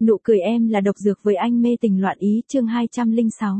Nụ cười em là độc dược với anh mê tình loạn ý chương 206.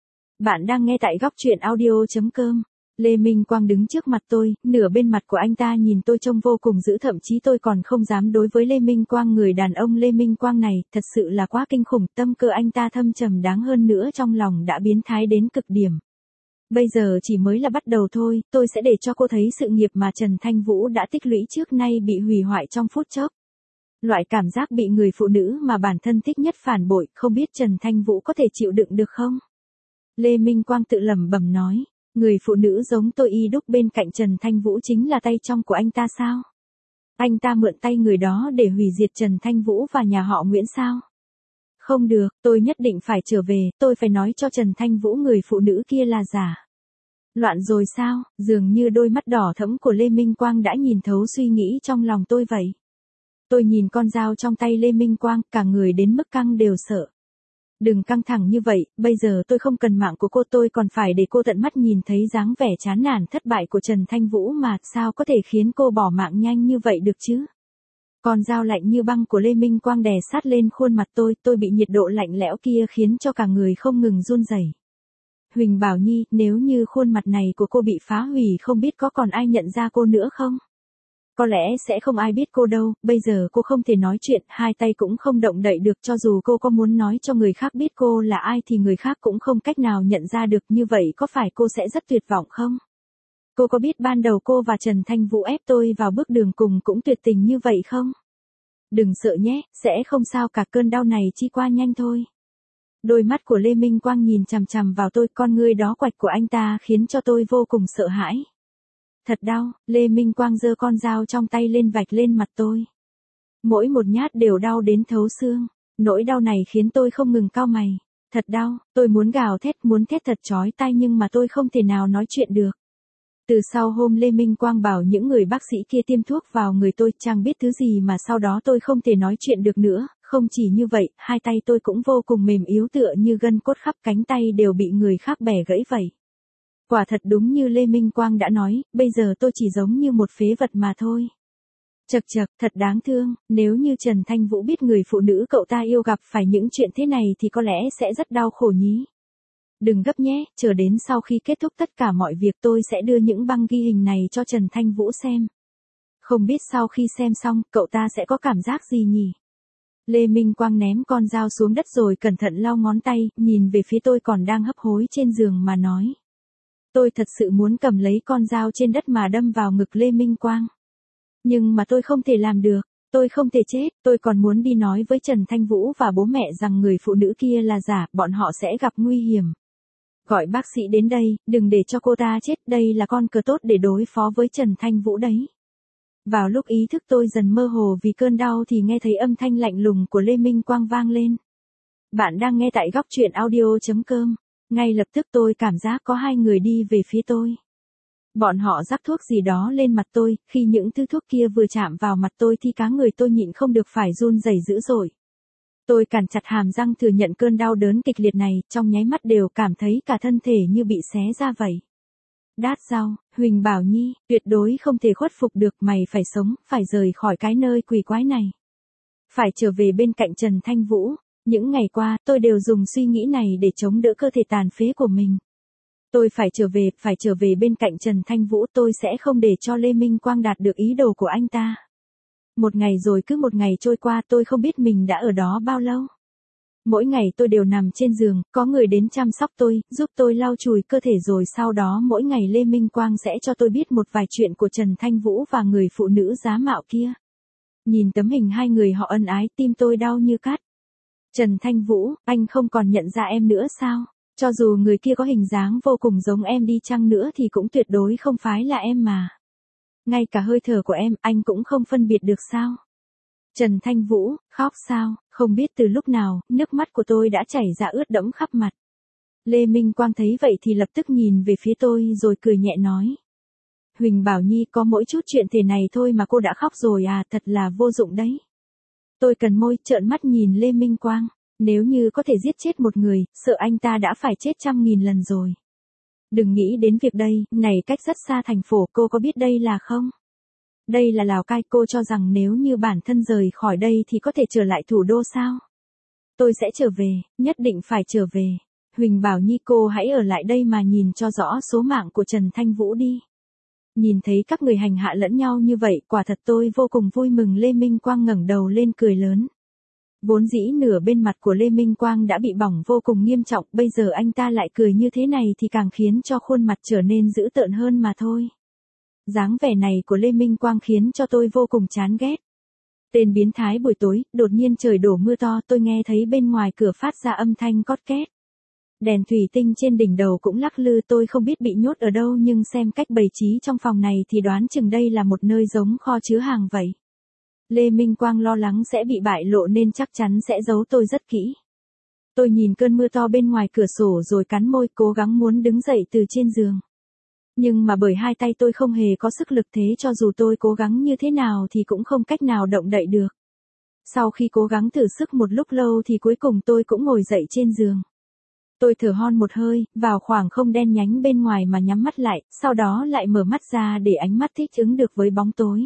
Bạn đang nghe tại góc truyện audio.com. Lê Minh Quang đứng trước mặt tôi, nửa bên mặt của anh ta nhìn tôi trông vô cùng dữ, thậm chí tôi còn không dám đối với Lê Minh Quang. Người đàn ông Lê Minh Quang này, thật sự là quá kinh khủng, tâm cơ anh ta thâm trầm đáng hơn nữa, trong lòng đã biến thái đến cực điểm. Bây giờ chỉ mới là bắt đầu thôi, tôi sẽ để cho cô thấy sự nghiệp mà Trần Thanh Vũ đã tích lũy trước nay bị hủy hoại trong phút chốc. Loại cảm giác bị người phụ nữ mà bản thân thích nhất phản bội, không biết Trần Thanh Vũ có thể chịu đựng được không? Lê Minh Quang tự lẩm bẩm nói, người phụ nữ giống tôi y đúc bên cạnh Trần Thanh Vũ chính là tay trong của anh ta sao? Anh ta mượn tay người đó để hủy diệt Trần Thanh Vũ và nhà họ Nguyễn sao? Không được, tôi nhất định phải trở về, tôi phải nói cho Trần Thanh Vũ người phụ nữ kia là giả. Loạn rồi sao? Dường như đôi mắt đỏ thẫm của Lê Minh Quang đã nhìn thấu suy nghĩ trong lòng tôi vậy. Tôi nhìn con dao trong tay Lê Minh Quang, cả người đến mức căng đều sợ. Đừng căng thẳng như vậy, bây giờ tôi không cần mạng của cô, tôi còn phải để cô tận mắt nhìn thấy dáng vẻ chán nản thất bại của Trần Thanh Vũ mà, sao có thể khiến cô bỏ mạng nhanh như vậy được chứ? Con dao lạnh như băng của Lê Minh Quang đè sát lên khuôn mặt tôi bị nhiệt độ lạnh lẽo kia khiến cho cả người không ngừng run rẩy. Huỳnh Bảo Nhi, nếu như khuôn mặt này của cô bị phá hủy không biết có còn ai nhận ra cô nữa không? Có lẽ sẽ không ai biết cô đâu, bây giờ cô không thể nói chuyện, hai tay cũng không động đậy được, cho dù cô có muốn nói cho người khác biết cô là ai thì người khác cũng không cách nào nhận ra được, như vậy có phải cô sẽ rất tuyệt vọng không? Cô có biết ban đầu cô và Trần Thanh Vũ ép tôi vào bước đường cùng cũng tuyệt tình như vậy không? Đừng sợ nhé, sẽ không sao cả, cơn đau này chỉ qua nhanh thôi. Đôi mắt của Lê Minh Quang nhìn chằm chằm vào tôi, con ngươi đó quạch của anh ta khiến cho tôi vô cùng sợ hãi. Thật đau, Lê Minh Quang giơ con dao trong tay lên vạch lên mặt tôi. Mỗi một nhát đều đau đến thấu xương, nỗi đau này khiến tôi không ngừng cau mày. Thật đau, tôi muốn gào thét, muốn thét thật chói tai nhưng mà tôi không thể nào nói chuyện được. Từ sau hôm Lê Minh Quang bảo những người bác sĩ kia tiêm thuốc vào người tôi, chẳng biết thứ gì mà sau đó tôi không thể nói chuyện được nữa, không chỉ như vậy, hai tay tôi cũng vô cùng mềm yếu tựa như gân cốt, khắp cánh tay đều bị người khác bẻ gãy vậy. Quả thật đúng như Lê Minh Quang đã nói, bây giờ tôi chỉ giống như một phế vật mà thôi. Chậc chậc, thật đáng thương, nếu như Trần Thanh Vũ biết người phụ nữ cậu ta yêu gặp phải những chuyện thế này thì có lẽ sẽ rất đau khổ nhí. Đừng gấp nhé, chờ đến sau khi kết thúc tất cả mọi việc tôi sẽ đưa những băng ghi hình này cho Trần Thanh Vũ xem. Không biết sau khi xem xong, cậu ta sẽ có cảm giác gì nhỉ? Lê Minh Quang ném con dao xuống đất rồi cẩn thận lau ngón tay, nhìn về phía tôi còn đang hấp hối trên giường mà nói. Tôi thật sự muốn cầm lấy con dao trên đất mà đâm vào ngực Lê Minh Quang. Nhưng mà tôi không thể làm được, tôi không thể chết, tôi còn muốn đi nói với Trần Thanh Vũ và bố mẹ rằng người phụ nữ kia là giả, bọn họ sẽ gặp nguy hiểm. Gọi bác sĩ đến đây, đừng để cho cô ta chết, đây là con cờ tốt để đối phó với Trần Thanh Vũ đấy. Vào lúc ý thức tôi dần mơ hồ vì cơn đau thì nghe thấy âm thanh lạnh lùng của Lê Minh Quang vang lên. Bạn đang nghe tại góc truyện audio.com. Ngay lập tức tôi cảm giác có hai người đi về phía tôi. Bọn họ rắc thuốc gì đó lên mặt tôi, khi những thứ thuốc kia vừa chạm vào mặt tôi thì cả người tôi nhịn không được phải run rẩy dữ dội. Tôi cắn chặt hàm răng thừa nhận cơn đau đớn kịch liệt này, trong nháy mắt đều cảm thấy cả thân thể như bị xé ra vậy. Đát rau, Huỳnh Bảo Nhi, tuyệt đối không thể khuất phục được, mày phải sống, phải rời khỏi cái nơi quỷ quái này. Phải trở về bên cạnh Trần Thanh Vũ. Những ngày qua, tôi đều dùng suy nghĩ này để chống đỡ cơ thể tàn phế của mình. Tôi phải trở về bên cạnh Trần Thanh Vũ, tôi sẽ không để cho Lê Minh Quang đạt được ý đồ của anh ta. Một ngày rồi cứ một ngày trôi qua, tôi không biết mình đã ở đó bao lâu. Mỗi ngày tôi đều nằm trên giường, có người đến chăm sóc tôi, giúp tôi lau chùi cơ thể, rồi sau đó mỗi ngày Lê Minh Quang sẽ cho tôi biết một vài chuyện của Trần Thanh Vũ và người phụ nữ giá mạo kia. Nhìn tấm hình hai người họ ân ái, tim tôi đau như cắt. Trần Thanh Vũ, anh không còn nhận ra em nữa sao? Cho dù người kia có hình dáng vô cùng giống em đi chăng nữa thì cũng tuyệt đối không phải là em mà. Ngay cả hơi thở của em, anh cũng không phân biệt được sao? Trần Thanh Vũ, khóc sao? Không biết từ lúc nào, nước mắt của tôi đã chảy ra ướt đẫm khắp mặt. Lê Minh Quang thấy vậy thì lập tức nhìn về phía tôi rồi cười nhẹ nói. Huỳnh Bảo Nhi, có mỗi chút chuyện thế này thôi mà cô đã khóc rồi à, thật là vô dụng đấy. Tôi cần môi, trợn mắt nhìn Lê Minh Quang. Nếu như có thể giết chết một người, sợ anh ta đã phải chết 100.000 lần rồi. Đừng nghĩ đến việc đây, này cách rất xa thành phố, cô có biết đây là không? Đây là Lào Cai, cô cho rằng nếu như bản thân rời khỏi đây thì có thể trở lại thủ đô sao? Tôi sẽ trở về, nhất định phải trở về. Huỳnh Bảo Nhi cô hãy ở lại đây mà nhìn cho rõ số mạng của Trần Thanh Vũ đi. Nhìn thấy các người hành hạ lẫn nhau như vậy, quả thật tôi vô cùng vui mừng. Lê Minh Quang ngẩng đầu lên cười lớn. Vốn dĩ nửa bên mặt của Lê Minh Quang đã bị bỏng vô cùng nghiêm trọng, bây giờ anh ta lại cười như thế này thì càng khiến cho khuôn mặt trở nên dữ tợn hơn mà thôi. Dáng vẻ này của Lê Minh Quang khiến cho tôi vô cùng chán ghét. Tên biến thái. Buổi tối, đột nhiên trời đổ mưa to, tôi nghe thấy bên ngoài cửa phát ra âm thanh cót két. Đèn thủy tinh trên đỉnh đầu cũng lắc lư, tôi không biết bị nhốt ở đâu nhưng xem cách bày trí trong phòng này thì đoán chừng đây là một nơi giống kho chứa hàng vậy. Lê Minh Quang lo lắng sẽ bị bại lộ nên chắc chắn sẽ giấu tôi rất kỹ. Tôi nhìn cơn mưa to bên ngoài cửa sổ rồi cắn môi, cố gắng muốn đứng dậy từ trên giường. Nhưng mà bởi hai tay tôi không hề có sức lực, thế cho dù tôi cố gắng như thế nào thì cũng không cách nào động đậy được. Sau khi cố gắng thử sức một lúc lâu thì cuối cùng tôi cũng ngồi dậy trên giường. Tôi thở hon một hơi, vào khoảng không đen nhánh bên ngoài mà nhắm mắt lại, sau đó lại mở mắt ra để ánh mắt thích ứng được với bóng tối.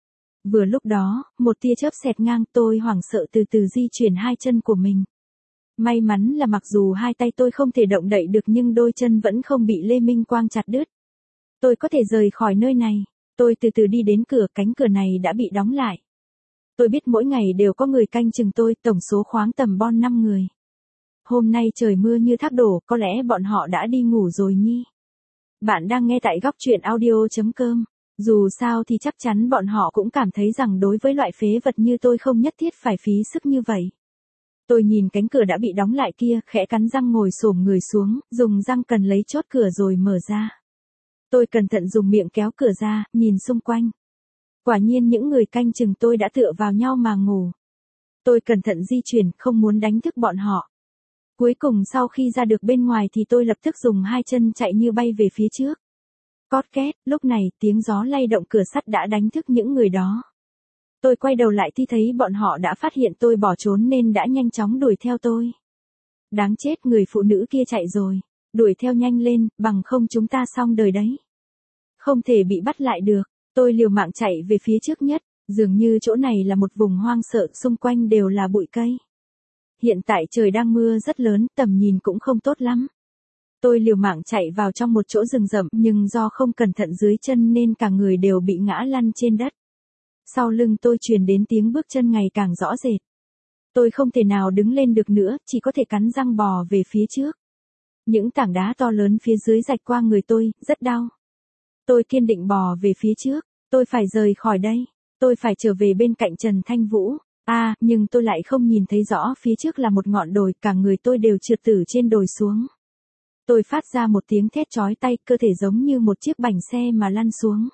Vừa lúc đó, một tia chớp xẹt ngang, tôi hoảng sợ từ từ di chuyển hai chân của mình. May mắn là mặc dù hai tay tôi không thể động đậy được nhưng đôi chân vẫn không bị Lê Minh Quang chặt đứt. Tôi có thể rời khỏi nơi này. Tôi từ từ đi đến cửa, cánh cửa này đã bị đóng lại. Tôi biết mỗi ngày đều có người canh chừng tôi, tổng số khoáng tầm bon 5 người. Hôm nay trời mưa như thác đổ, có lẽ bọn họ đã đi ngủ rồi nhi. Bạn đang nghe tại góc truyện audio.com. Dù sao thì chắc chắn bọn họ cũng cảm thấy rằng đối với loại phế vật như tôi không nhất thiết phải phí sức như vậy. Tôi nhìn cánh cửa đã bị đóng lại kia, khẽ cắn răng ngồi xổm người xuống, dùng răng cần lấy chốt cửa rồi mở ra. Tôi cẩn thận dùng miệng kéo cửa ra, nhìn xung quanh. Quả nhiên những người canh chừng tôi đã tựa vào nhau mà ngủ. Tôi cẩn thận di chuyển, không muốn đánh thức bọn họ. Cuối cùng sau khi ra được bên ngoài thì tôi lập tức dùng hai chân chạy như bay về phía trước. Cót két, lúc này tiếng gió lay động cửa sắt đã đánh thức những người đó. Tôi quay đầu lại thì thấy bọn họ đã phát hiện tôi bỏ trốn nên đã nhanh chóng đuổi theo tôi. Đáng chết, người phụ nữ kia chạy rồi. Đuổi theo nhanh lên, bằng không chúng ta xong đời đấy. Không thể bị bắt lại được. Tôi liều mạng chạy về phía trước nhất. Dường như chỗ này là một vùng hoang sợ, xung quanh đều là bụi cây. Hiện tại trời đang mưa rất lớn, tầm nhìn cũng không tốt lắm. Tôi liều mạng chạy vào trong một chỗ rừng rậm nhưng do không cẩn thận dưới chân nên cả người đều bị ngã lăn trên đất. Sau lưng tôi truyền đến tiếng bước chân ngày càng rõ rệt. Tôi không thể nào đứng lên được nữa, chỉ có thể cắn răng bò về phía trước. Những tảng đá to lớn phía dưới rạch qua người tôi, rất đau. Tôi kiên định bò về phía trước, tôi phải rời khỏi đây, tôi phải trở về bên cạnh Trần Thanh Vũ. Nhưng tôi lại không nhìn thấy rõ phía trước là một ngọn đồi, cả người tôi đều trượt từ trên đồi xuống. Tôi phát ra một tiếng thét chói tai, cơ thể giống như một chiếc bánh xe mà lăn xuống.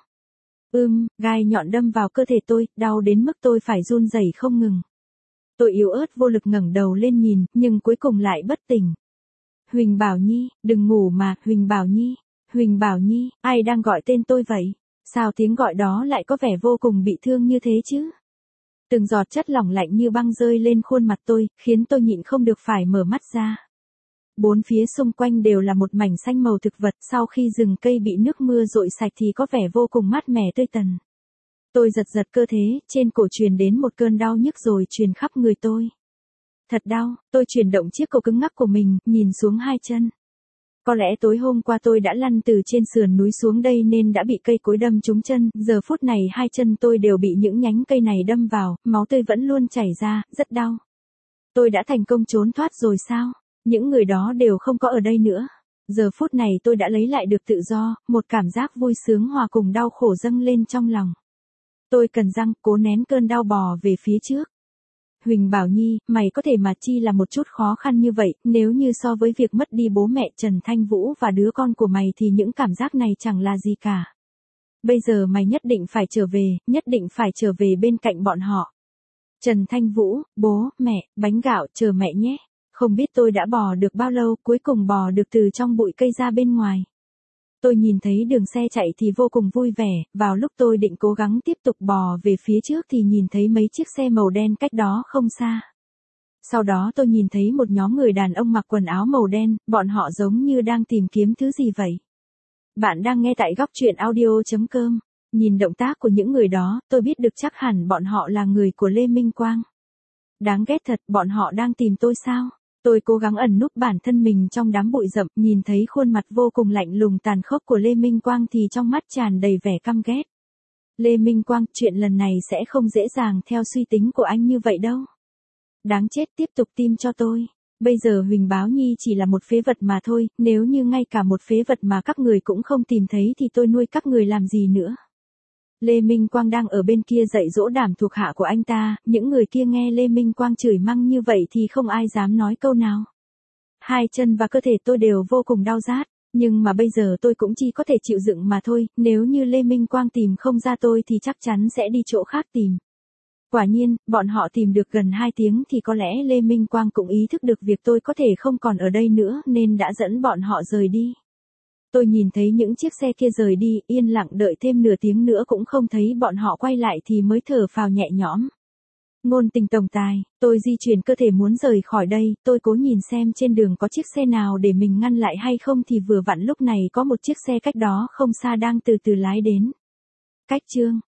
Gai nhọn đâm vào cơ thể tôi, đau đến mức tôi phải run rẩy không ngừng. Tôi yếu ớt vô lực ngẩng đầu lên nhìn, nhưng cuối cùng lại bất tỉnh. Huỳnh Bảo Nhi, đừng ngủ mà, Huỳnh Bảo Nhi, Huỳnh Bảo Nhi, ai đang gọi tên tôi vậy? Sao tiếng gọi đó lại có vẻ vô cùng bị thương như thế chứ? Từng giọt chất lỏng lạnh như băng rơi lên khuôn mặt tôi, khiến tôi nhịn không được phải mở mắt ra. Bốn phía xung quanh đều là một mảnh xanh màu thực vật, sau khi rừng cây bị nước mưa dội sạch thì có vẻ vô cùng mát mẻ tươi tắn. Tôi giật giật cơ thể, trên cổ truyền đến một cơn đau nhức rồi truyền khắp người tôi. Thật đau, tôi chuyển động chiếc cổ cứng ngắc của mình, nhìn xuống hai chân. Có lẽ tối hôm qua tôi đã lăn từ trên sườn núi xuống đây nên đã bị cây cối đâm trúng chân, giờ phút này hai chân tôi đều bị những nhánh cây này đâm vào, máu tươi vẫn luôn chảy ra, rất đau. Tôi đã thành công trốn thoát rồi sao? Những người đó đều không có ở đây nữa. Giờ phút này tôi đã lấy lại được tự do, một cảm giác vui sướng hòa cùng đau khổ dâng lên trong lòng. Tôi cắn răng, cố nén cơn đau bò về phía trước. Huỳnh Bảo Nhi, mày có thể mà chi là một chút khó khăn như vậy, nếu như so với việc mất đi bố mẹ Trần Thanh Vũ và đứa con của mày thì những cảm giác này chẳng là gì cả. Bây giờ mày nhất định phải trở về, nhất định phải trở về bên cạnh bọn họ. Trần Thanh Vũ, bố, mẹ, bánh gạo, chờ mẹ nhé. Không biết tôi đã bò được bao lâu, cuối cùng bò được từ trong bụi cây ra bên ngoài. Tôi nhìn thấy đường xe chạy thì vô cùng vui vẻ, vào lúc tôi định cố gắng tiếp tục bò về phía trước thì nhìn thấy mấy chiếc xe màu đen cách đó không xa. Sau đó tôi nhìn thấy một nhóm người đàn ông mặc quần áo màu đen, bọn họ giống như đang tìm kiếm thứ gì vậy. Bạn đang nghe tại góc truyện audio.com. Nhìn động tác của những người đó, tôi biết được chắc hẳn bọn họ là người của Lê Minh Quang. Đáng ghét thật, bọn họ đang tìm tôi sao? Tôi cố gắng ẩn núp bản thân mình trong đám bụi rậm, nhìn thấy khuôn mặt vô cùng lạnh lùng tàn khốc của Lê Minh Quang thì trong mắt tràn đầy vẻ căm ghét. Lê Minh Quang, chuyện lần này sẽ không dễ dàng theo suy tính của anh như vậy đâu. Đáng chết, tiếp tục tim cho tôi. Bây giờ Huỳnh Báo Nhi chỉ là một phế vật mà thôi, nếu như ngay cả một phế vật mà các người cũng không tìm thấy thì tôi nuôi các người làm gì nữa. Lê Minh Quang đang ở bên kia dạy dỗ đám thuộc hạ của anh ta, những người kia nghe Lê Minh Quang chửi mắng như vậy thì không ai dám nói câu nào. Hai chân và cơ thể tôi đều vô cùng đau rát, nhưng mà bây giờ tôi cũng chỉ có thể chịu đựng mà thôi, nếu như Lê Minh Quang tìm không ra tôi thì chắc chắn sẽ đi chỗ khác tìm. Quả nhiên, bọn họ tìm được gần 2 tiếng thì có lẽ Lê Minh Quang cũng ý thức được việc tôi có thể không còn ở đây nữa nên đã dẫn bọn họ rời đi. Tôi nhìn thấy những chiếc xe kia rời đi, yên lặng đợi thêm nửa tiếng nữa cũng không thấy bọn họ quay lại thì mới thở phào nhẹ nhõm. Ngôn Tình tổng tài, tôi di chuyển cơ thể muốn rời khỏi đây, tôi cố nhìn xem trên đường có chiếc xe nào để mình ngăn lại hay không thì vừa vặn lúc này có một chiếc xe cách đó không xa đang từ từ lái đến. Cách chương